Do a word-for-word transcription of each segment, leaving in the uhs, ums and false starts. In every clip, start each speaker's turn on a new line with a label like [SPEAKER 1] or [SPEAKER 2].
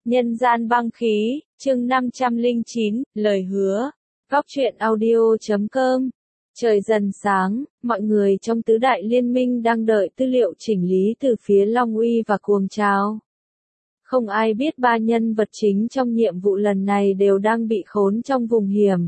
[SPEAKER 1] Nhân gian băng khí, chương năm trăm lẻ chín, lời hứa. Góc truyện audio chấm com. Trời dần sáng, mọi người trong tứ đại liên minh đang đợi tư liệu chỉnh lý từ phía Long Uy và Cuồng Trào. Không ai biết ba nhân vật chính trong nhiệm vụ lần này đều đang bị khốn trong vùng hiểm.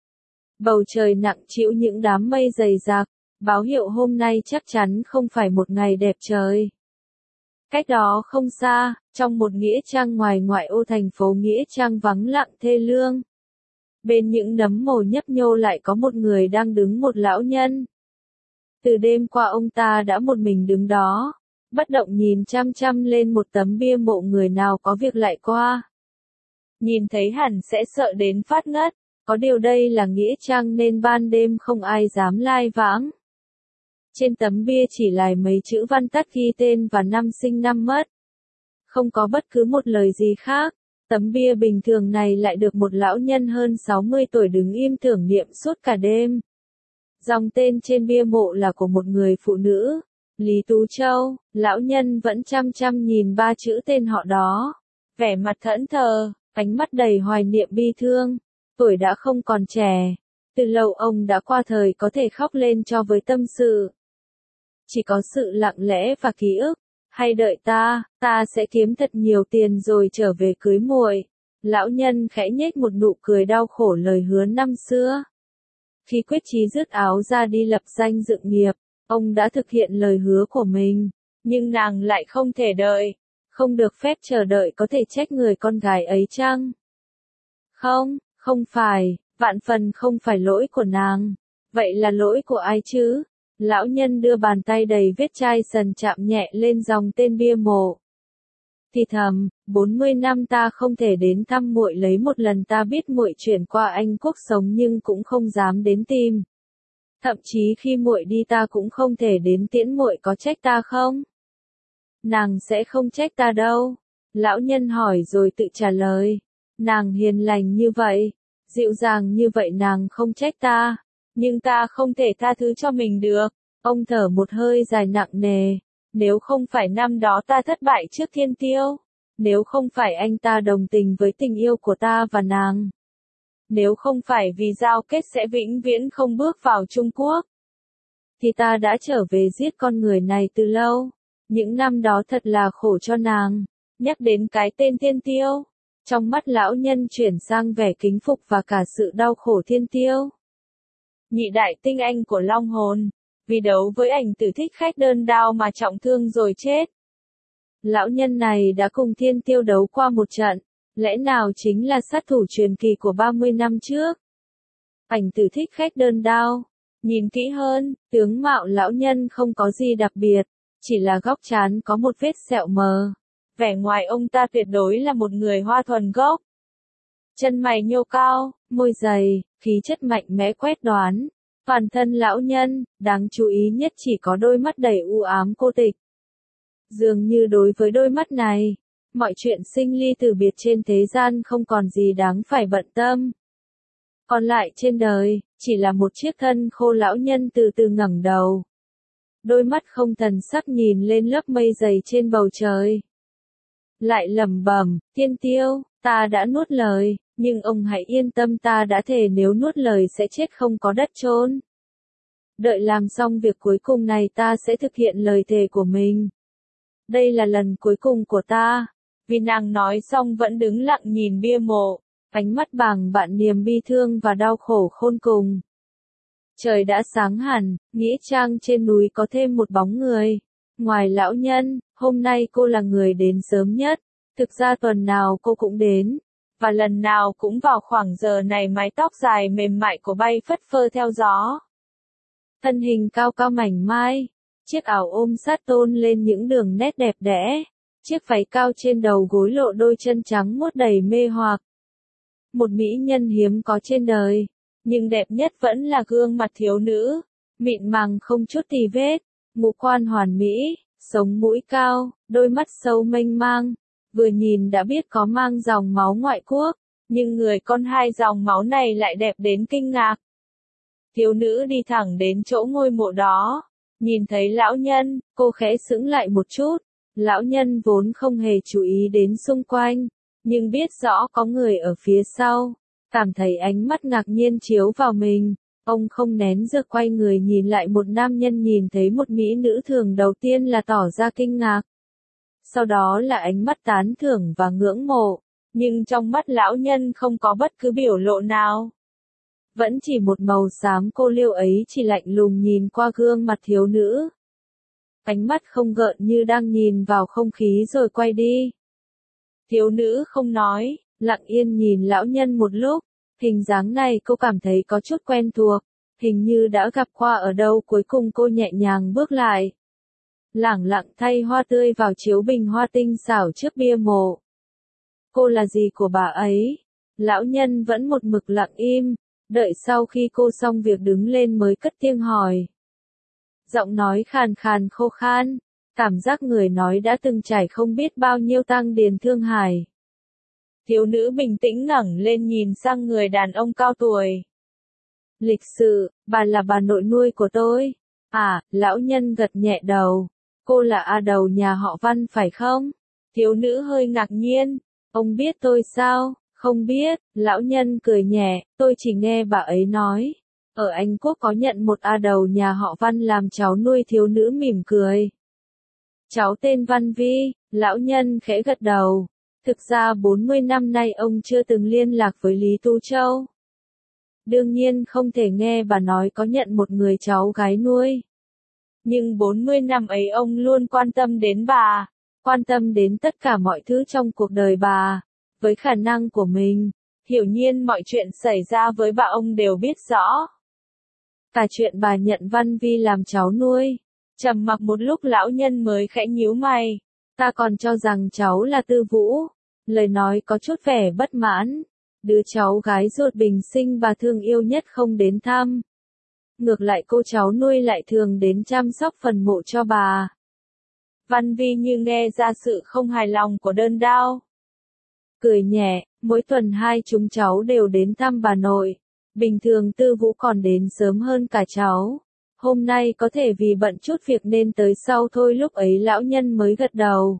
[SPEAKER 1] Bầu trời nặng trĩu những đám mây dày đặc, báo hiệu hôm nay chắc chắn không phải một ngày đẹp trời. Cách đó không xa, trong một nghĩa trang ngoài ngoại ô thành phố Nghĩa Trang vắng lặng thê lương. Bên những nấm mồ nhấp nhô lại có một người đang đứng, một lão nhân. Từ đêm qua ông ta đã một mình đứng đó, bất động nhìn chăm chăm lên một tấm bia mộ, người nào có việc lại qua. Nhìn thấy hẳn sẽ sợ đến phát ngất, có điều đây là nghĩa trang nên ban đêm không ai dám lai vãng. Trên tấm bia chỉ là mấy chữ văn tắt ghi tên và năm sinh năm mất. Không có bất cứ một lời gì khác. Tấm bia bình thường này lại được một lão nhân hơn sáu mươi tuổi đứng im tưởng niệm suốt cả đêm. Dòng tên trên bia mộ là của một người phụ nữ, Lý Tú Châu. Lão nhân vẫn chăm chăm nhìn ba chữ tên họ đó, vẻ mặt thẫn thờ, ánh mắt đầy hoài niệm bi thương. Tuổi đã không còn trẻ, từ lâu ông đã qua thời có thể khóc lên cho với tâm sự. Chỉ có sự lặng lẽ và ký ức, hay đợi ta, ta sẽ kiếm thật nhiều tiền rồi trở về cưới muội. Lão nhân khẽ nhếch một nụ cười đau khổ lời hứa năm xưa. Khi quyết chí dứt áo ra đi lập danh dựng nghiệp, ông đã thực hiện lời hứa của mình, nhưng nàng lại không thể đợi, không được phép chờ đợi, có thể trách người con gái ấy chăng? Không, không phải, vạn phần không phải lỗi của nàng. Vậy là lỗi của ai chứ? Lão nhân đưa bàn tay đầy vết chai sần chạm nhẹ lên dòng tên bia mộ. Thì thầm, bốn mươi năm ta không thể đến thăm muội lấy một lần, ta biết muội chuyển qua Anh Quốc sống nhưng cũng không dám đến tìm. Thậm chí khi muội đi ta cũng không thể đến tiễn muội, có trách ta không? Nàng sẽ không trách ta đâu. Lão nhân hỏi rồi tự trả lời. Nàng hiền lành như vậy, dịu dàng như vậy, nàng không trách ta. Nhưng ta không thể tha thứ cho mình được. Ông thở một hơi dài nặng nề. Nếu không phải năm đó ta thất bại trước Thiên Tiêu, nếu không phải anh ta đồng tình với tình yêu của ta và nàng, nếu không phải vì giao kết sẽ vĩnh viễn không bước vào Trung Quốc, thì ta đã trở về giết con người này từ lâu. Những năm đó thật là khổ cho nàng. Nhắc đến cái tên Thiên Tiêu, trong mắt lão nhân chuyển sang vẻ kính phục và cả sự đau khổ. Thiên Tiêu, nhị đại tinh anh của Long Hồn, vì đấu với ảnh tử Thích Khách đơn đao mà trọng thương rồi chết. Lão nhân này đã cùng Thiên Tiêu đấu qua một trận, lẽ nào chính là sát thủ truyền kỳ của ba mươi năm trước? Ảnh tử Thích Khách đơn đao, nhìn kỹ hơn, tướng mạo lão nhân không có gì đặc biệt, chỉ là góc trán có một vết sẹo mờ. Vẻ ngoài ông ta tuyệt đối là một người Hoa thuần gốc. Chân mày nhô cao, môi dày, khí chất mạnh mẽ quét đoán. Toàn thân lão nhân, đáng chú ý nhất chỉ có đôi mắt đầy u ám cô tịch. Dường như đối với đôi mắt này, mọi chuyện sinh ly tử biệt trên thế gian không còn gì đáng phải bận tâm. Còn lại trên đời, chỉ là một chiếc thân khô. Lão nhân từ từ ngẩng đầu. Đôi mắt không thần sắc nhìn lên lớp mây dày trên bầu trời. Lại lẩm bẩm, Thiên Tiêu, ta đã nuốt lời. Nhưng ông hãy yên tâm, ta đã thề nếu nuốt lời sẽ chết không có đất chôn. Đợi làm xong việc cuối cùng này ta sẽ thực hiện lời thề của mình. Đây là lần cuối cùng của ta. Vì nàng nói xong vẫn đứng lặng nhìn bia mộ, ánh mắt bàng bạn niềm bi thương và đau khổ khôn cùng. Trời đã sáng hẳn, nghĩa trang trên núi có thêm một bóng người. Ngoài lão nhân, hôm nay cô là người đến sớm nhất. Thực ra tuần nào cô cũng đến. Và lần nào cũng vào khoảng giờ này mái tóc dài mềm mại của bay phất phơ theo gió. Thân hình cao cao mảnh mai, chiếc áo ôm sát tôn lên những đường nét đẹp đẽ, chiếc váy cao trên đầu gối lộ đôi chân trắng muốt đầy mê hoặc. Một mỹ nhân hiếm có trên đời, nhưng đẹp nhất vẫn là gương mặt thiếu nữ, mịn màng không chút tì vết, ngũ quan hoàn mỹ, sống mũi cao, đôi mắt sâu mênh mang. Vừa nhìn đã biết có mang dòng máu ngoại quốc, nhưng người con hai dòng máu này lại đẹp đến kinh ngạc. Thiếu nữ đi thẳng đến chỗ ngôi mộ đó, nhìn thấy lão nhân, cô khẽ sững lại một chút. Lão nhân vốn không hề chú ý đến xung quanh, nhưng biết rõ có người ở phía sau, cảm thấy ánh mắt ngạc nhiên chiếu vào mình. Ông không nén được quay người nhìn lại một nam nhân, nhìn thấy một mỹ nữ thường đầu tiên là tỏ ra kinh ngạc. Sau đó là ánh mắt tán thưởng và ngưỡng mộ, nhưng trong mắt lão nhân không có bất cứ biểu lộ nào. Vẫn chỉ một màu xám cô liêu ấy chỉ lạnh lùng nhìn qua gương mặt thiếu nữ. Ánh mắt không gợn như đang nhìn vào không khí rồi quay đi. Thiếu nữ không nói, lặng yên nhìn lão nhân một lúc. Hình dáng này cô cảm thấy có chút quen thuộc, hình như đã gặp qua ở đâu. Cuối cùng cô nhẹ nhàng bước lại, lẳng lặng thay hoa tươi vào chiếu bình hoa tinh xảo trước bia mộ. Cô là gì của bà ấy? Lão nhân vẫn một mực lặng im, đợi sau khi cô xong việc đứng lên mới cất tiếng hỏi. Giọng nói khàn khàn khô khan, cảm giác người nói đã từng trải không biết bao nhiêu tang điền thương hải. Thiếu nữ bình tĩnh ngẩng lên nhìn sang người đàn ông cao tuổi. Lịch sự, bà là bà nội nuôi của tôi. À, lão nhân gật nhẹ đầu. Cô là A Đầu nhà họ Văn phải không? Thiếu nữ hơi ngạc nhiên. Ông biết tôi sao? Không biết, lão nhân cười nhẹ, tôi chỉ nghe bà ấy nói. Ở Anh Quốc có nhận một A Đầu nhà họ Văn làm cháu nuôi. Thiếu nữ mỉm cười. Cháu tên Văn Vi, lão nhân khẽ gật đầu. Thực ra bốn mươi năm nay ông chưa từng liên lạc với Lý Tu Châu. Đương nhiên không thể nghe bà nói có nhận một người cháu gái nuôi. Nhưng bốn mươi năm ấy ông luôn quan tâm đến bà, quan tâm đến tất cả mọi thứ trong cuộc đời bà. Với khả năng của mình, hiển nhiên mọi chuyện xảy ra với bà ông đều biết rõ. Cả chuyện bà nhận Văn Vi làm cháu nuôi. Trầm mặc một lúc lão nhân mới khẽ nhíu mày. Ta còn cho rằng cháu là Tư Vũ. Lời nói có chút vẻ bất mãn. Đứa cháu gái ruột bình sinh bà thương yêu nhất không đến thăm. Ngược lại cô cháu nuôi lại thường đến chăm sóc phần mộ cho bà. Văn Vi như nghe ra sự không hài lòng của đơn đao. Cười nhẹ, mỗi tuần hai chúng cháu đều đến thăm bà nội. Bình thường Tư Vũ còn đến sớm hơn cả cháu. Hôm nay có thể vì bận chút việc nên tới sau thôi. Lúc ấy lão nhân mới gật đầu.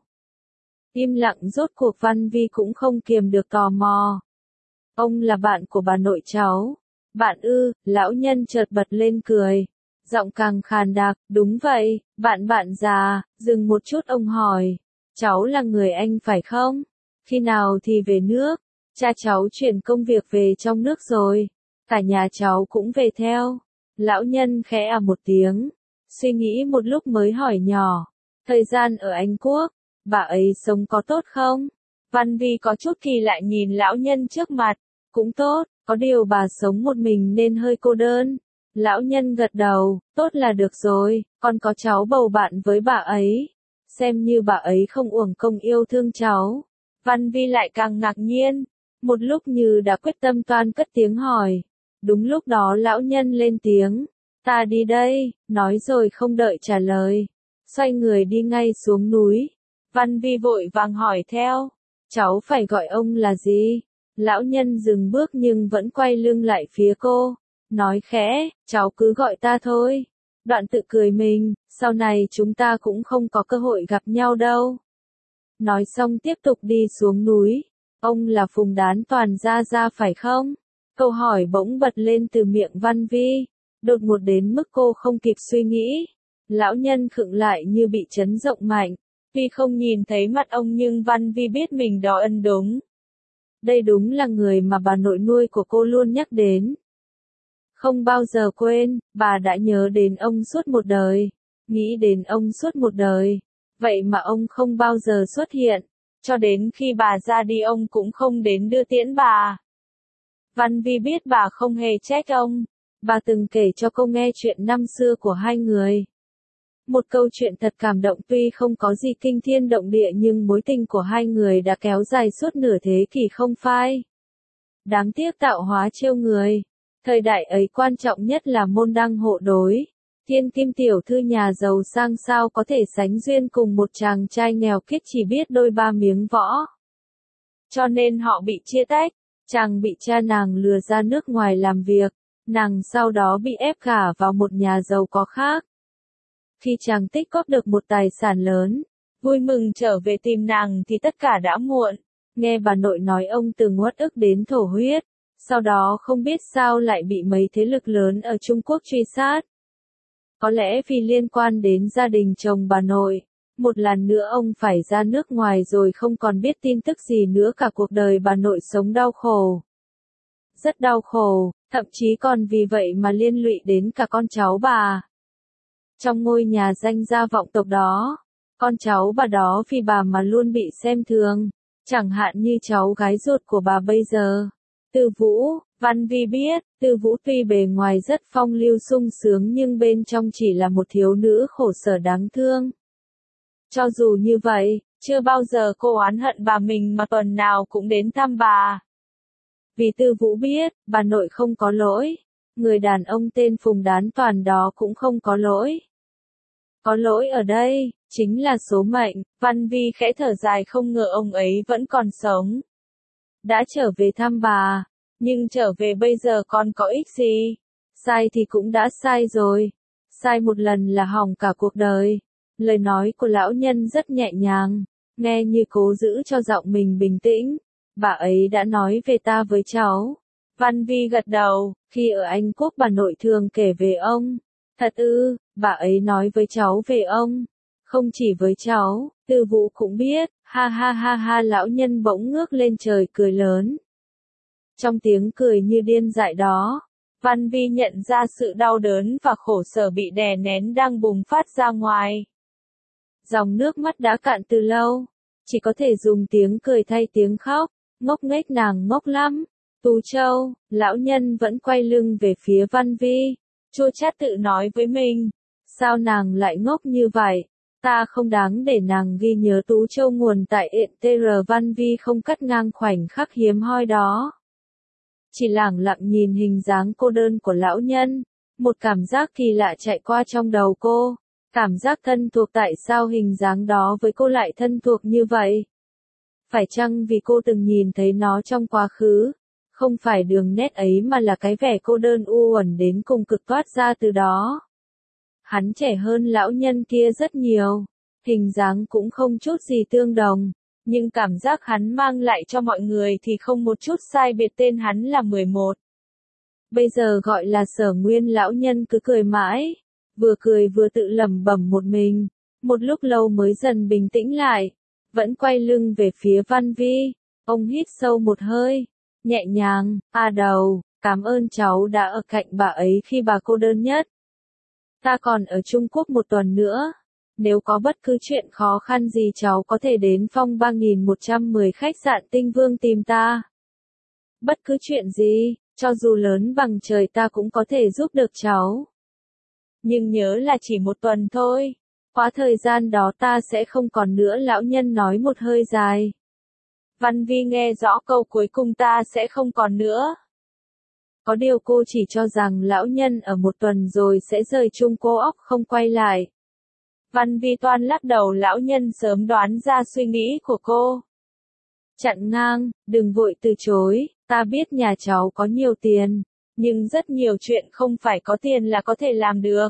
[SPEAKER 1] Im lặng rốt cuộc Văn Vi cũng không kiềm được tò mò. Ông là bạn của bà nội cháu. Bạn ư, lão nhân chợt bật lên cười. Giọng càng khàn đặc, đúng vậy, bạn bạn già, dừng một chút ông hỏi. Cháu là người Anh phải không? Khi nào thì về nước? Cha cháu chuyển công việc về trong nước rồi. Cả nhà cháu cũng về theo. Lão nhân khẽ à một tiếng. Suy nghĩ một lúc mới hỏi nhỏ. Thời gian ở Anh Quốc, bà ấy sống có tốt không? Văn Vi có chút kỳ lạ nhìn lão nhân trước mặt. Cũng tốt, có điều bà sống một mình nên hơi cô đơn. Lão nhân gật đầu, tốt là được rồi, con có cháu bầu bạn với bà ấy. Xem như bà ấy không uổng công yêu thương cháu. Văn Vi lại càng ngạc nhiên. Một lúc như đã quyết tâm toan cất tiếng hỏi. Đúng lúc đó lão nhân lên tiếng. Ta đi đây, nói rồi không đợi trả lời. Xoay người đi ngay xuống núi. Văn Vi vội vàng hỏi theo. Cháu phải gọi ông là gì? Lão nhân dừng bước nhưng vẫn quay lưng lại phía cô. Nói khẽ, cháu cứ gọi ta thôi. Đoạn tự cười mình, sau này chúng ta cũng không có cơ hội gặp nhau đâu. Nói xong tiếp tục đi xuống núi. Ông là Phùng Đán Toàn Gia Gia phải không? Câu hỏi bỗng bật lên từ miệng Văn Vi. Đột ngột đến mức cô không kịp suy nghĩ. Lão nhân khựng lại như bị chấn động mạnh. Tuy không nhìn thấy mặt ông nhưng Văn Vi biết mình đó ân đúng. Đây đúng là người mà bà nội nuôi của cô luôn nhắc đến. Không bao giờ quên, bà đã nhớ đến ông suốt một đời. Nghĩ đến ông suốt một đời. Vậy mà ông không bao giờ xuất hiện. Cho đến khi bà ra đi ông cũng không đến đưa tiễn bà. Văn Vi biết bà không hề trách ông. Bà từng kể cho cô nghe chuyện năm xưa của hai người. Một câu chuyện thật cảm động tuy không có gì kinh thiên động địa nhưng mối tình của hai người đã kéo dài suốt nửa thế kỷ không phai. Đáng tiếc tạo hóa trêu người. Thời đại ấy quan trọng nhất là môn đăng hộ đối. Thiên kim tiểu thư nhà giàu sang sao có thể sánh duyên cùng một chàng trai nghèo kiết chỉ biết đôi ba miếng võ. Cho nên họ bị chia tách. Chàng bị cha nàng lừa ra nước ngoài làm việc. Nàng sau đó bị ép gả vào một nhà giàu có khác. Khi chàng tích góp được một tài sản lớn, vui mừng trở về tìm nàng thì tất cả đã muộn. nghe bà nội nói ông từng uất ức đến thổ huyết, sau đó không biết sao lại bị mấy thế lực lớn ở Trung Quốc truy sát. Có lẽ vì liên quan đến gia đình chồng bà nội, một lần nữa ông phải ra nước ngoài rồi không còn biết tin tức gì nữa, cả cuộc đời bà nội sống đau khổ. Rất đau khổ, thậm chí còn vì vậy mà liên lụy đến cả con cháu bà. Trong ngôi nhà danh gia vọng tộc đó, con cháu bà đó vì bà mà luôn bị xem thường, chẳng hạn như cháu gái ruột của bà bây giờ. Từ Vũ, Văn Vi biết, Từ Vũ tuy bề ngoài rất phong lưu sung sướng nhưng bên trong chỉ là một thiếu nữ khổ sở đáng thương. Cho dù như vậy, chưa bao giờ cô oán hận bà mình mà tuần nào cũng đến thăm bà. Vì Từ Vũ biết, bà nội không có lỗi, người đàn ông tên Phùng Đán Toàn đó cũng không có lỗi. Có lỗi ở đây, chính là số mệnh. Văn Vi khẽ thở dài, không ngờ ông ấy vẫn còn sống. Đã trở về thăm bà, nhưng trở về bây giờ còn có ích gì? Sai thì cũng đã sai rồi. Sai một lần là hỏng cả cuộc đời. Lời nói của lão nhân rất nhẹ nhàng, nghe như cố giữ cho giọng mình bình tĩnh. Bà ấy đã nói về ta với cháu. Văn Vi gật đầu, khi ở Anh Quốc bà nội thường kể về ông. Thật ư, bà ấy nói với cháu về ông. Không chỉ với cháu, Từ Vũ cũng biết, ha ha ha ha, lão nhân bỗng ngước lên trời cười lớn. Trong tiếng cười như điên dại đó, Văn Vi nhận ra sự đau đớn và khổ sở bị đè nén đang bùng phát ra ngoài. Dòng nước mắt đã cạn từ lâu, chỉ có thể dùng tiếng cười thay tiếng khóc. Ngốc nghếch, nàng ngốc lắm. Tú Châu, lão nhân vẫn quay lưng về phía Văn Vi, chua chát tự nói với mình. Sao nàng lại ngốc như vậy? Ta không đáng để nàng ghi nhớ Tú Châu nguồn tại ện tê rờ. Văn Vi không cắt ngang khoảnh khắc hiếm hoi đó. Chỉ lẳng lặng nhìn hình dáng cô đơn của lão nhân. Một cảm giác kỳ lạ chạy qua trong đầu cô. Cảm giác thân thuộc, tại sao hình dáng đó với cô lại thân thuộc như vậy? Phải chăng vì cô từng nhìn thấy nó trong quá khứ? Không phải đường nét ấy mà là cái vẻ cô đơn u uẩn đến cùng cực toát ra từ đó. Hắn trẻ hơn lão nhân kia rất nhiều, hình dáng cũng không chút gì tương đồng, nhưng cảm giác hắn mang lại cho mọi người thì không một chút sai biệt. Tên hắn là mười một. Bây giờ gọi là Sở Nguyên. Lão nhân cứ cười mãi, vừa cười vừa tự lẩm bẩm một mình, một lúc lâu mới dần bình tĩnh lại, vẫn quay lưng về phía Văn Vi. Ông hít sâu một hơi, nhẹ nhàng, a đầu, cảm ơn cháu đã ở cạnh bà ấy khi bà cô đơn nhất. Ta còn ở Trung Quốc một tuần nữa. Nếu có bất cứ chuyện khó khăn gì cháu có thể đến phòng ba nghìn một trăm mười khách sạn Tinh Vương tìm ta. Bất cứ chuyện gì, cho dù lớn bằng trời ta cũng có thể giúp được cháu. Nhưng nhớ là chỉ một tuần thôi. Quá thời gian đó ta sẽ không còn nữa, lão nhân nói một hơi dài. Văn Vi nghe rõ câu cuối cùng, ta sẽ không còn nữa. Có điều cô chỉ cho rằng lão nhân ở một tuần rồi sẽ rời Trung Cô óc không quay lại. Văn Vi toan lắc đầu, lão nhân sớm đoán ra suy nghĩ của cô. Chặn ngang, đừng vội từ chối, ta biết nhà cháu có nhiều tiền, nhưng rất nhiều chuyện không phải có tiền là có thể làm được.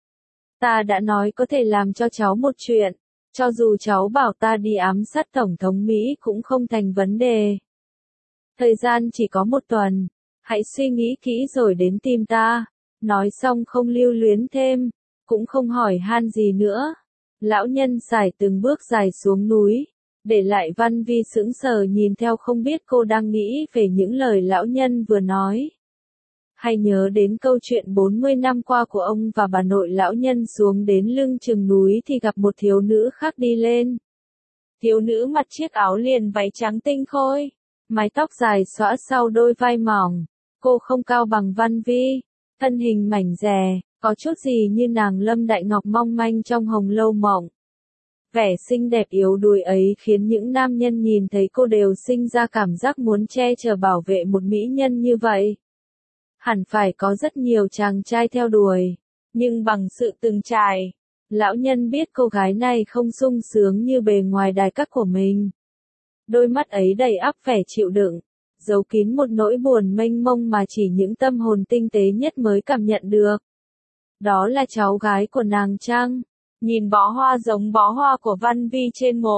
[SPEAKER 1] Ta đã nói có thể làm cho cháu một chuyện, cho dù cháu bảo ta đi ám sát Tổng thống Mỹ cũng không thành vấn đề. Thời gian chỉ có một tuần, hãy suy nghĩ kỹ rồi đến tìm ta. Nói xong không lưu luyến thêm, cũng không hỏi han gì nữa. Lão nhân xài từng bước dài xuống núi, để lại Văn Vi sững sờ nhìn theo, không biết cô đang nghĩ về những lời lão nhân vừa nói. Hay nhớ đến câu chuyện bốn mươi năm qua của ông và bà nội. Lão nhân xuống đến lưng chừng núi thì gặp một thiếu nữ khác đi lên. Thiếu nữ mặc chiếc áo liền váy trắng tinh khôi, mái tóc dài xõa sau đôi vai mỏng. Cô không cao bằng Văn Vi, thân hình mảnh dè, có chút gì như nàng Lâm Đại Ngọc mong manh trong Hồng Lâu Mộng. Vẻ xinh đẹp yếu đuối ấy khiến những nam nhân nhìn thấy cô đều sinh ra cảm giác muốn che chở bảo vệ một mỹ nhân như vậy. Hẳn phải có rất nhiều chàng trai theo đuổi, nhưng bằng sự từng trải, lão nhân biết cô gái này không sung sướng như bề ngoài đài các của mình. Đôi mắt ấy đầy ắp vẻ chịu đựng, giấu kín một nỗi buồn mênh mông mà chỉ những tâm hồn tinh tế nhất mới cảm nhận được. Đó là cháu gái của nàng chăng? Nhìn bó hoa giống bó hoa của Văn Vi trên mộ,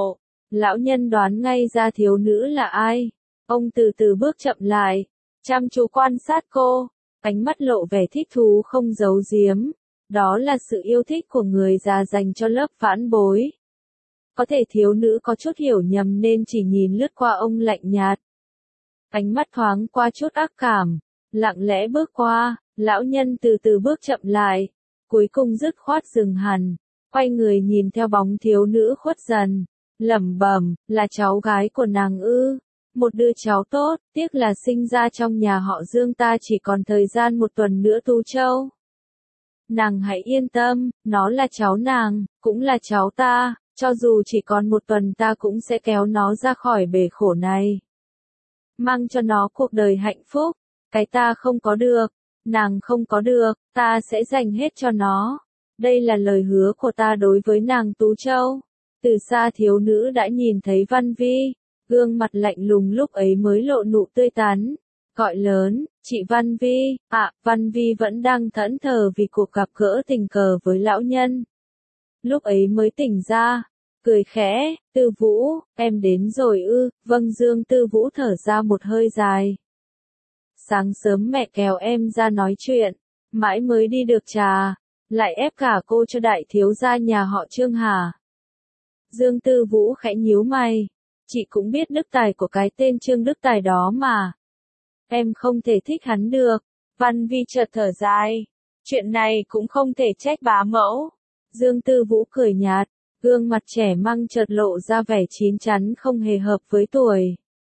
[SPEAKER 1] lão nhân đoán ngay ra thiếu nữ là ai. Ông từ từ bước chậm lại, chăm chú quan sát cô, ánh mắt lộ vẻ thích thú không giấu giếm. Đó là sự yêu thích của người già dành cho lớp vãn bối. Có thể thiếu nữ có chút hiểu nhầm nên chỉ nhìn lướt qua ông lạnh nhạt. Ánh mắt thoáng qua chút ác cảm, lặng lẽ bước qua, lão nhân từ từ bước chậm lại, cuối cùng dứt khoát dừng hẳn, quay người nhìn theo bóng thiếu nữ khuất dần, lẩm bẩm, là cháu gái của nàng ư, một đứa cháu tốt, tiếc là sinh ra trong nhà họ Dương ta chỉ còn thời gian một tuần nữa tu châu. Nàng hãy yên tâm, nó là cháu nàng, cũng là cháu ta, cho dù chỉ còn một tuần ta cũng sẽ kéo nó ra khỏi bể khổ này. Mang cho nó cuộc đời hạnh phúc, cái ta không có được, nàng không có được, ta sẽ dành hết cho nó. Đây là lời hứa của ta đối với nàng Tú Châu. Từ xa thiếu nữ đã nhìn thấy Văn Vi, gương mặt lạnh lùng lúc ấy mới lộ nụ tươi tắn. Gọi lớn, chị Văn Vi, ạ, à, Văn Vi vẫn đang thẫn thờ vì cuộc gặp gỡ tình cờ với lão nhân. Lúc ấy mới tỉnh ra, cười khẽ, Tư Vũ, em đến rồi ư, vâng Dương Tư Vũ thở ra một hơi dài. Sáng sớm mẹ kéo em ra nói chuyện, mãi mới đi được trà, lại ép cả cô cho đại thiếu gia nhà họ Trương hả? Dương Tư Vũ khẽ nhíu mày, chị cũng biết đức tài của cái tên Trương Đức Tài đó mà. Em không thể thích hắn được. Văn Vi chợt thở dài. Chuyện này cũng không thể trách bá mẫu. Dương Tư Vũ cười nhạt, gương mặt trẻ măng chợt lộ ra vẻ chín chắn không hề hợp với tuổi.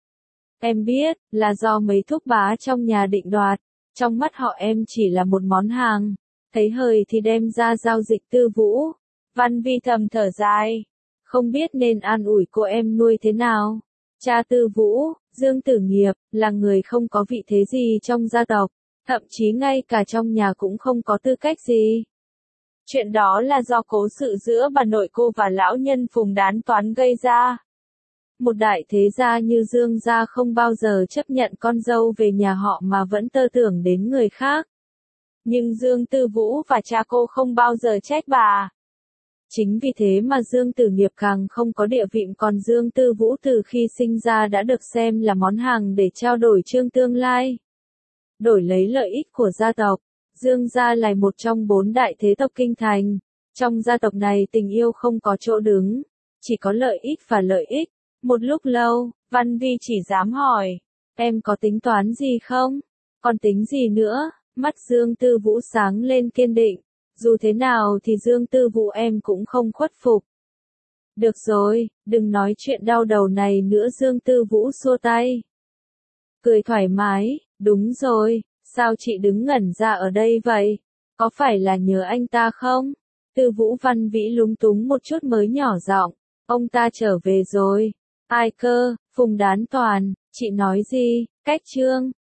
[SPEAKER 1] Em biết, là do mấy thúc bá trong nhà định đoạt, trong mắt họ em chỉ là một món hàng, thấy hời thì đem ra giao dịch. Tư Vũ. Văn Vi thầm thở dài, không biết nên an ủi cô em nuôi thế nào. Cha Tư Vũ, Dương Tử Nghiệp, là người không có vị thế gì trong gia tộc, thậm chí ngay cả trong nhà cũng không có tư cách gì. Chuyện đó là do cố sự giữa bà nội cô và lão nhân Phùng Đán Toán gây ra. Một đại thế gia như Dương gia không bao giờ chấp nhận con dâu về nhà họ mà vẫn tơ tưởng đến người khác. Nhưng Dương Tư Vũ và cha cô không bao giờ trách bà. Chính vì thế mà Dương Tử Nghiệp càng không có địa vị, còn Dương Tư Vũ từ khi sinh ra đã được xem là món hàng để trao đổi trương tương lai. Đổi lấy lợi ích của gia tộc, Dương gia là một trong bốn đại thế tộc kinh thành. Trong gia tộc này tình yêu không có chỗ đứng, chỉ có lợi ích và lợi ích. Một lúc lâu, Văn Vi chỉ dám hỏi, em có tính toán gì không? Còn tính gì nữa? Mắt Dương Tư Vũ sáng lên kiên định. Dù thế nào thì Dương Tư Vũ em cũng không khuất phục. Được rồi, đừng nói chuyện đau đầu này nữa. Dương Tư Vũ xua tay. Cười thoải mái, đúng rồi, sao chị đứng ngẩn ra ở đây vậy? Có phải là nhớ anh ta không? Tư Vũ Văn Vĩ lúng túng một chút mới nhỏ giọng, ông ta trở về rồi. Ai cơ? Phùng Đán Toàn, chị nói gì? Cách Trương,